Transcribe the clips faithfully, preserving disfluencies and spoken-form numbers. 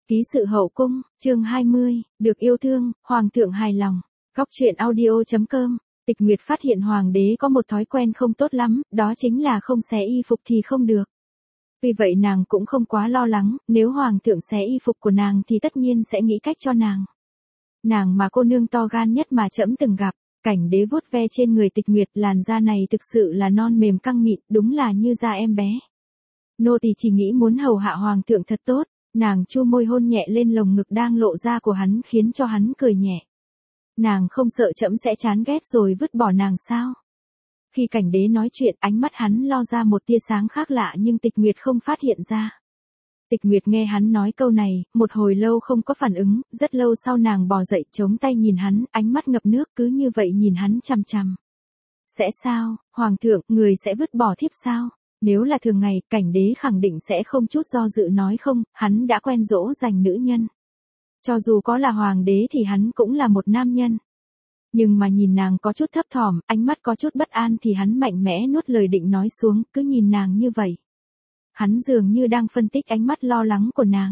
Ký sự hậu cung, chương hai mươi, được yêu thương, hoàng thượng hài lòng. Góc truyện audio.com, Tịch Nguyệt phát hiện hoàng đế có một thói quen không tốt lắm, đó chính là không xé y phục thì không được. Vì vậy nàng cũng không quá lo lắng, nếu hoàng thượng xé y phục của nàng thì tất nhiên sẽ nghĩ cách cho nàng. Nàng mà cô nương to gan nhất mà trẫm từng gặp, Cảnh Đế vuốt ve trên người Tịch Nguyệt, làn da này thực sự là non mềm căng mịn, đúng là như da em bé. Nô tỳ chỉ nghĩ muốn hầu hạ hoàng thượng thật tốt. Nàng chu môi hôn nhẹ lên lồng ngực đang lộ ra của hắn khiến cho hắn cười nhẹ. Nàng không sợ trẫm sẽ chán ghét rồi vứt bỏ nàng sao? Khi Cảnh Đế nói chuyện, ánh mắt hắn lo ra một tia sáng khác lạ nhưng Tịch Nguyệt không phát hiện ra. Tịch Nguyệt nghe hắn nói câu này, một hồi lâu không có phản ứng, rất lâu sau nàng bò dậy chống tay nhìn hắn, ánh mắt ngập nước cứ như vậy nhìn hắn chằm chằm. Sẽ sao, hoàng thượng, người sẽ vứt bỏ thiếp sao? Nếu là thường ngày, Cảnh Đế khẳng định sẽ không chút do dự nói không, hắn đã quen dỗ dành nữ nhân. Cho dù có là hoàng đế thì hắn cũng là một nam nhân. Nhưng mà nhìn nàng có chút thấp thỏm, ánh mắt có chút bất an thì hắn mạnh mẽ nuốt lời định nói xuống, cứ nhìn nàng như vậy. Hắn dường như đang phân tích ánh mắt lo lắng của nàng.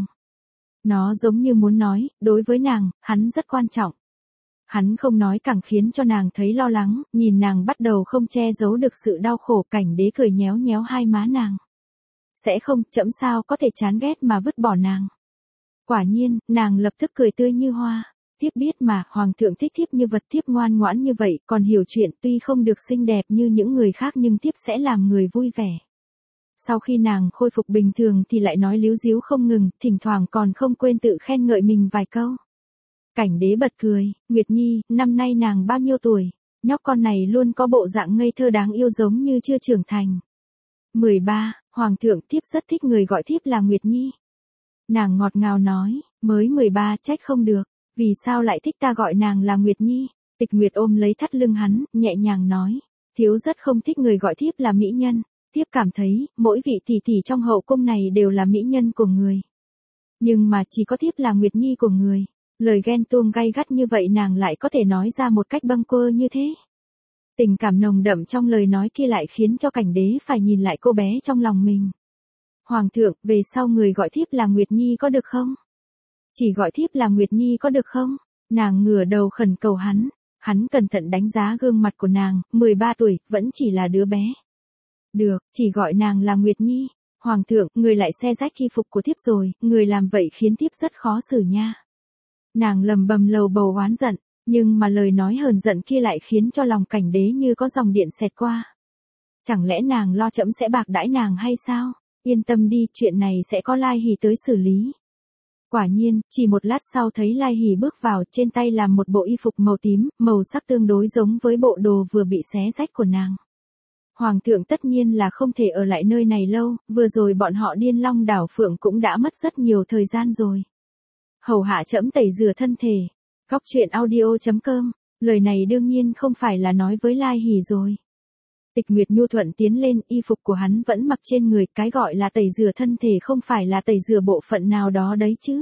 Nó giống như muốn nói, đối với nàng, hắn rất quan trọng. Hắn không nói càng khiến cho nàng thấy lo lắng, nhìn nàng bắt đầu không che giấu được sự đau khổ. Cảnh Đế cười nhéo nhéo hai má nàng. Sẽ không, trẫm sao có thể chán ghét mà vứt bỏ nàng. Quả nhiên, nàng lập tức cười tươi như hoa. Thiếp biết mà, hoàng thượng thích thiếp như vật, thiếp ngoan ngoãn như vậy, còn hiểu chuyện, tuy không được xinh đẹp như những người khác nhưng thiếp sẽ làm người vui vẻ. Sau khi nàng khôi phục bình thường thì lại nói líu díu không ngừng, thỉnh thoảng còn không quên tự khen ngợi mình vài câu. Cảnh Đế bật cười, Nguyệt Nhi, năm nay nàng bao nhiêu tuổi? Nhóc con này luôn có bộ dạng ngây thơ đáng yêu giống như chưa trưởng thành. mười ba, hoàng thượng, thiếp rất thích người gọi thiếp là Nguyệt Nhi. Nàng ngọt ngào nói, mới mười ba trách không được, vì sao lại thích ta gọi nàng là Nguyệt Nhi? Tịch Nguyệt ôm lấy thắt lưng hắn, nhẹ nhàng nói, thiếu rất không thích người gọi thiếp là mỹ nhân, thiếp cảm thấy, mỗi vị tỷ tỷ trong hậu cung này đều là mỹ nhân của người. Nhưng mà chỉ có thiếp là Nguyệt Nhi của người. Lời ghen tuông gay gắt như vậy nàng lại có thể nói ra một cách bâng quơ như thế. Tình cảm nồng đậm trong lời nói kia lại khiến cho Cảnh Đế phải nhìn lại cô bé trong lòng mình. Hoàng thượng, về sau người gọi thiếp là Nguyệt Nhi có được không? Chỉ gọi thiếp là Nguyệt Nhi có được không? Nàng ngửa đầu khẩn cầu hắn. Hắn cẩn thận đánh giá gương mặt của nàng, mười ba tuổi, vẫn chỉ là đứa bé. Được, chỉ gọi nàng là Nguyệt Nhi. Hoàng thượng, người lại xé rách y phục của thiếp rồi, người làm vậy khiến thiếp rất khó xử nha. Nàng lầm bầm lầu bầu oán giận, nhưng mà lời nói hờn giận kia lại khiến cho lòng Cảnh Đế như có dòng điện xẹt qua. Chẳng lẽ nàng lo trẫm sẽ bạc đãi nàng hay sao? Yên tâm đi, chuyện này sẽ có Lai Hỉ tới xử lý. Quả nhiên, chỉ một lát sau thấy Lai Hỉ bước vào, trên tay làm một bộ y phục màu tím, màu sắc tương đối giống với bộ đồ vừa bị xé rách của nàng. Hoàng thượng tất nhiên là không thể ở lại nơi này lâu, vừa rồi bọn họ Điên Long Đảo Phượng cũng đã mất rất nhiều thời gian rồi. Hầu hạ trẫm tẩy rửa thân thể. Góc truyện audio.com, lời này đương nhiên không phải là nói với Lai Hỉ rồi. Tịch Nguyệt nhu thuận tiến lên, y phục của hắn vẫn mặc trên người, cái gọi là tẩy rửa thân thể không phải là tẩy rửa bộ phận nào đó đấy chứ.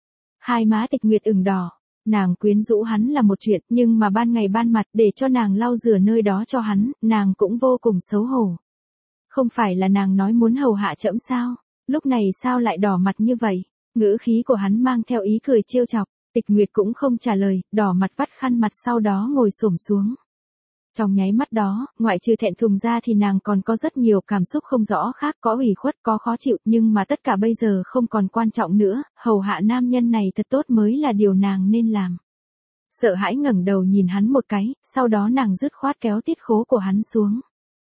Hai má Tịch Nguyệt ửng đỏ, nàng quyến rũ hắn là một chuyện, nhưng mà ban ngày ban mặt để cho nàng lau rửa nơi đó cho hắn, nàng cũng vô cùng xấu hổ. Không phải là nàng nói muốn hầu hạ trẫm sao? Lúc này sao lại đỏ mặt như vậy? Ngữ khí của hắn mang theo ý cười trêu chọc, Tịch Nguyệt cũng không trả lời, đỏ mặt vắt khăn mặt sau đó ngồi xổm xuống. Trong nháy mắt đó, ngoại trừ thẹn thùng ra thì nàng còn có rất nhiều cảm xúc không rõ khác, có ủy khuất, có khó chịu, nhưng mà tất cả bây giờ không còn quan trọng nữa, hầu hạ nam nhân này thật tốt mới là điều nàng nên làm. Sợ hãi ngẩng đầu nhìn hắn một cái, sau đó nàng dứt khoát kéo tiết khố của hắn xuống.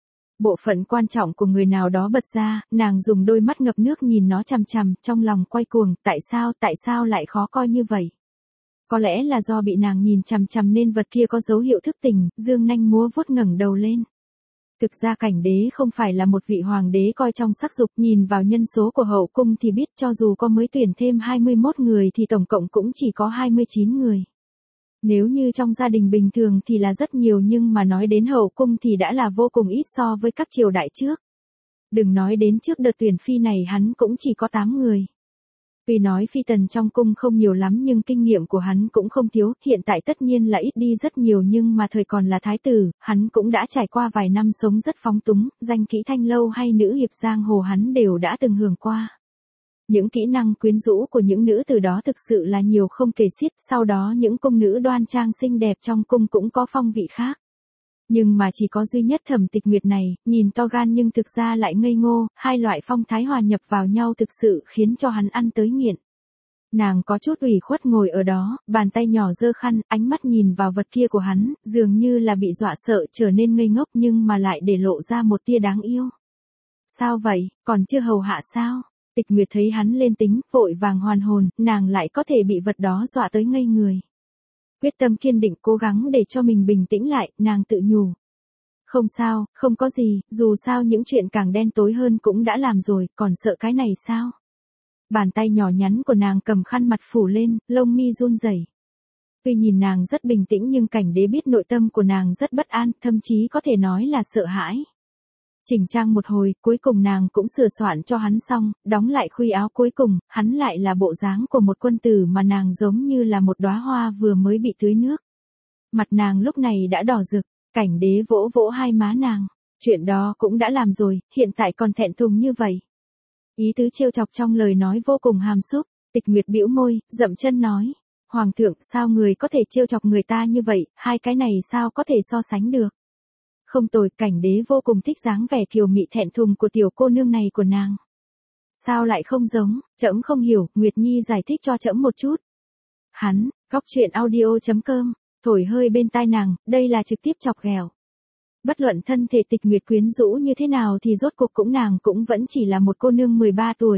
Bộ phận quan trọng của người nào đó bật ra, nàng dùng đôi mắt ngập nước nhìn nó chằm chằm, trong lòng quay cuồng, tại sao, tại sao lại khó coi như vậy? Có lẽ là do bị nàng nhìn chằm chằm nên vật kia có dấu hiệu thức tỉnh, dương nanh múa vuốt ngẩng đầu lên. Thực ra Cảnh Đế không phải là một vị hoàng đế coi trong sắc dục, nhìn vào nhân số của hậu cung thì biết cho dù có mới tuyển thêm hai mươi mốt người thì tổng cộng cũng chỉ có hai mươi chín người. Nếu như trong gia đình bình thường thì là rất nhiều nhưng mà nói đến hậu cung thì đã là vô cùng ít so với các triều đại trước. Đừng nói đến trước đợt tuyển phi này hắn cũng chỉ có tám người. Vì nói phi tần trong cung không nhiều lắm nhưng kinh nghiệm của hắn cũng không thiếu, hiện tại tất nhiên là ít đi rất nhiều nhưng mà thời còn là thái tử, hắn cũng đã trải qua vài năm sống rất phóng túng, danh kỹ thanh lâu hay nữ hiệp giang hồ hắn đều đã từng hưởng qua. Những kỹ năng quyến rũ của những nữ từ đó thực sự là nhiều không kể xiết, sau đó những cung nữ đoan trang xinh đẹp trong cung cũng có phong vị khác. Nhưng mà chỉ có duy nhất Thẩm Tịch Nguyệt này, nhìn to gan nhưng thực ra lại ngây ngô, hai loại phong thái hòa nhập vào nhau thực sự khiến cho hắn ăn tới nghiện. Nàng có chút ủy khuất ngồi ở đó, bàn tay nhỏ giơ khăn, ánh mắt nhìn vào vật kia của hắn, dường như là bị dọa sợ trở nên ngây ngốc nhưng mà lại để lộ ra một tia đáng yêu. Sao vậy, còn chưa hầu hạ sao? Tịch Nguyệt thấy hắn lên tính, vội vàng hoàn hồn, nàng lại có thể bị vật đó dọa tới ngây người. Quyết tâm kiên định cố gắng để cho mình bình tĩnh lại, nàng tự nhủ. Không sao, không có gì, dù sao những chuyện càng đen tối hơn cũng đã làm rồi, còn sợ cái này sao? Bàn tay nhỏ nhắn của nàng cầm khăn mặt phủ lên, lông mi run rẩy. Tuy nhìn nàng rất bình tĩnh nhưng Cảnh Đế biết nội tâm của nàng rất bất an, thậm chí có thể nói là sợ hãi. Chỉnh trang một hồi, cuối cùng nàng cũng sửa soạn cho hắn xong, đóng lại khuy áo cuối cùng, hắn lại là bộ dáng của một quân tử mà nàng giống như là một đóa hoa vừa mới bị tưới nước. Mặt nàng lúc này đã đỏ rực, Cảnh Đế vỗ vỗ hai má nàng. Chuyện đó cũng đã làm rồi, hiện tại còn thẹn thùng như vậy. Ý tứ trêu chọc trong lời nói vô cùng hàm xúc, Tịch Nguyệt bĩu môi, dậm chân nói. Hoàng thượng, sao người có thể trêu chọc người ta như vậy, hai cái này sao có thể so sánh được. Không tồi, Cảnh Đế vô cùng thích dáng vẻ kiều mị thẹn thùng của tiểu cô nương này của nàng. Sao lại không giống, trẫm không hiểu, Nguyệt Nhi giải thích cho trẫm một chút. Hắn, góc truyện audio chấm com, thổi hơi bên tai nàng, đây là trực tiếp chọc ghẹo. Bất luận thân thể Tịch Nguyệt quyến rũ như thế nào thì rốt cuộc cũng nàng cũng vẫn chỉ là một cô nương mười ba tuổi.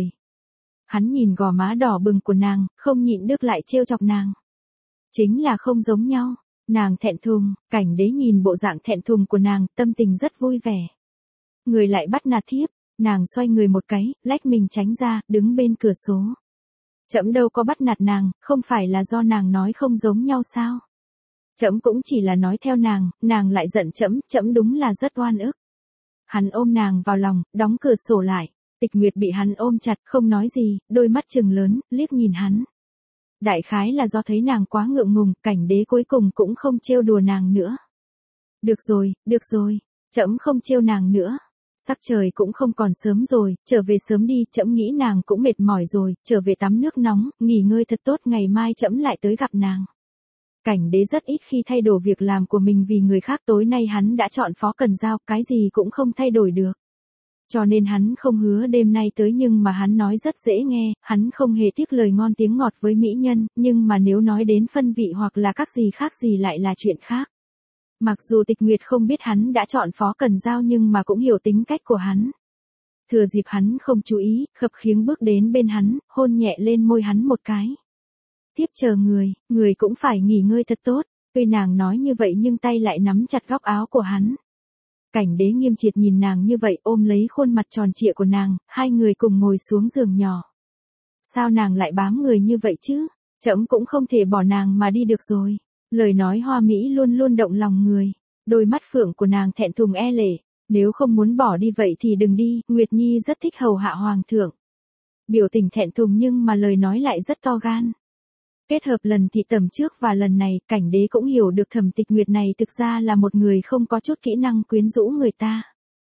Hắn nhìn gò má đỏ bừng của nàng, không nhịn được lại trêu chọc nàng. Chính là không giống nhau. Nàng thẹn thùng, Cảnh Đế nhìn bộ dạng thẹn thùng của nàng, tâm tình rất vui vẻ. Người lại bắt nạt thiếp, nàng xoay người một cái, lách mình tránh ra, đứng bên cửa sổ. Trẫm đâu có bắt nạt nàng, không phải là do nàng nói không giống nhau sao? Trẫm cũng chỉ là nói theo nàng, nàng lại giận trẫm, trẫm đúng là rất oan ức. Hắn ôm nàng vào lòng, đóng cửa sổ lại. Tịch Nguyệt bị hắn ôm chặt, không nói gì, đôi mắt trừng lớn, liếc nhìn hắn. Đại khái là do thấy nàng quá ngượng ngùng, Cảnh Đế cuối cùng cũng không trêu đùa nàng nữa. Được rồi, được rồi, trẫm không trêu nàng nữa. Sắc trời cũng không còn sớm rồi, trở về sớm đi, trẫm nghĩ nàng cũng mệt mỏi rồi, trở về tắm nước nóng, nghỉ ngơi thật tốt, ngày mai trẫm lại tới gặp nàng. Cảnh Đế rất ít khi thay đổi việc làm của mình vì người khác, tối nay hắn đã chọn Phó Cần Giao, cái gì cũng không thay đổi được. Cho nên hắn không hứa đêm nay tới nhưng mà hắn nói rất dễ nghe, hắn không hề tiếc lời ngon tiếng ngọt với mỹ nhân, nhưng mà nếu nói đến phân vị hoặc là các gì khác gì lại là chuyện khác. Mặc dù Tịch Nguyệt không biết hắn đã chọn Phó Cần Giao nhưng mà cũng hiểu tính cách của hắn. Thừa dịp hắn không chú ý, khập khiễng bước đến bên hắn, hôn nhẹ lên môi hắn một cái. Tiếp chờ người, người cũng phải nghỉ ngơi thật tốt, tuy nàng nói như vậy nhưng tay lại nắm chặt góc áo của hắn. Cảnh Đế nghiêm triệt nhìn nàng như vậy, ôm lấy khuôn mặt tròn trịa của nàng, hai người cùng ngồi xuống giường nhỏ. Sao nàng lại bám người như vậy chứ? Trẫm cũng không thể bỏ nàng mà đi được rồi. Lời nói hoa mỹ luôn luôn động lòng người. Đôi mắt phượng của nàng thẹn thùng e lệ. Nếu không muốn bỏ đi vậy thì đừng đi, Nguyệt Nhi rất thích hầu hạ hoàng thượng. Biểu tình thẹn thùng nhưng mà lời nói lại rất to gan. Kết hợp lần thị tầm trước và lần này, Cảnh Đế cũng hiểu được Thẩm Tịch Nguyệt này thực ra là một người không có chút kỹ năng quyến rũ người ta.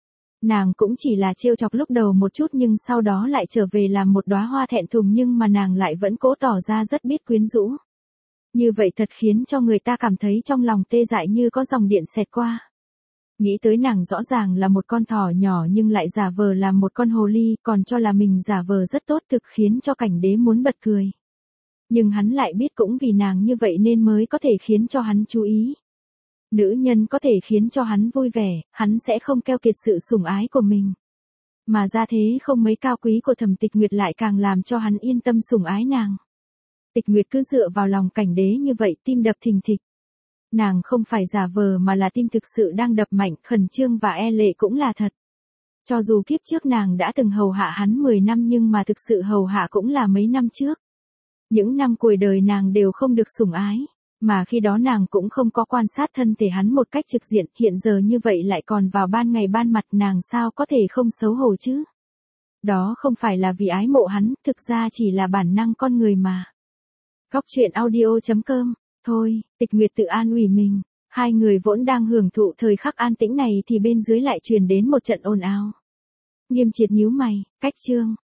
Nàng cũng chỉ là trêu chọc lúc đầu một chút nhưng sau đó lại trở về làm một đóa hoa thẹn thùng nhưng mà nàng lại vẫn cố tỏ ra rất biết quyến rũ. Như vậy thật khiến cho người ta cảm thấy trong lòng tê dại như có dòng điện xẹt qua. Nghĩ tới nàng rõ ràng là một con thỏ nhỏ nhưng lại giả vờ làm một con hồ ly, còn cho là mình giả vờ rất tốt, thực khiến cho Cảnh Đế muốn bật cười. Nhưng hắn lại biết cũng vì nàng như vậy nên mới có thể khiến cho hắn chú ý. Nữ nhân có thể khiến cho hắn vui vẻ, hắn sẽ không keo kiệt sự sủng ái của mình. Mà ra thế không mấy cao quý của Thẩm Tịch Nguyệt lại càng làm cho hắn yên tâm sủng ái nàng. Tịch Nguyệt cứ dựa vào lòng Cảnh Đế như vậy, tim đập thình thịch. Nàng không phải giả vờ mà là tim thực sự đang đập mạnh, khẩn trương và e lệ cũng là thật. Cho dù kiếp trước nàng đã từng hầu hạ hắn mười năm nhưng mà thực sự hầu hạ cũng là mấy năm trước. Những năm cuối đời nàng đều không được sủng ái, mà khi đó nàng cũng không có quan sát thân thể hắn một cách trực diện, hiện giờ như vậy lại còn vào ban ngày ban mặt, nàng sao có thể không xấu hổ chứ? Đó không phải là vì ái mộ hắn, thực ra chỉ là bản năng con người mà. Góc truyện audio chấm com, thôi, Tịch Nguyệt tự an ủi mình, hai người vốn đang hưởng thụ thời khắc an tĩnh này thì bên dưới lại truyền đến một trận ồn ào. Nghiêm Triệt nhíu mày, cách chương.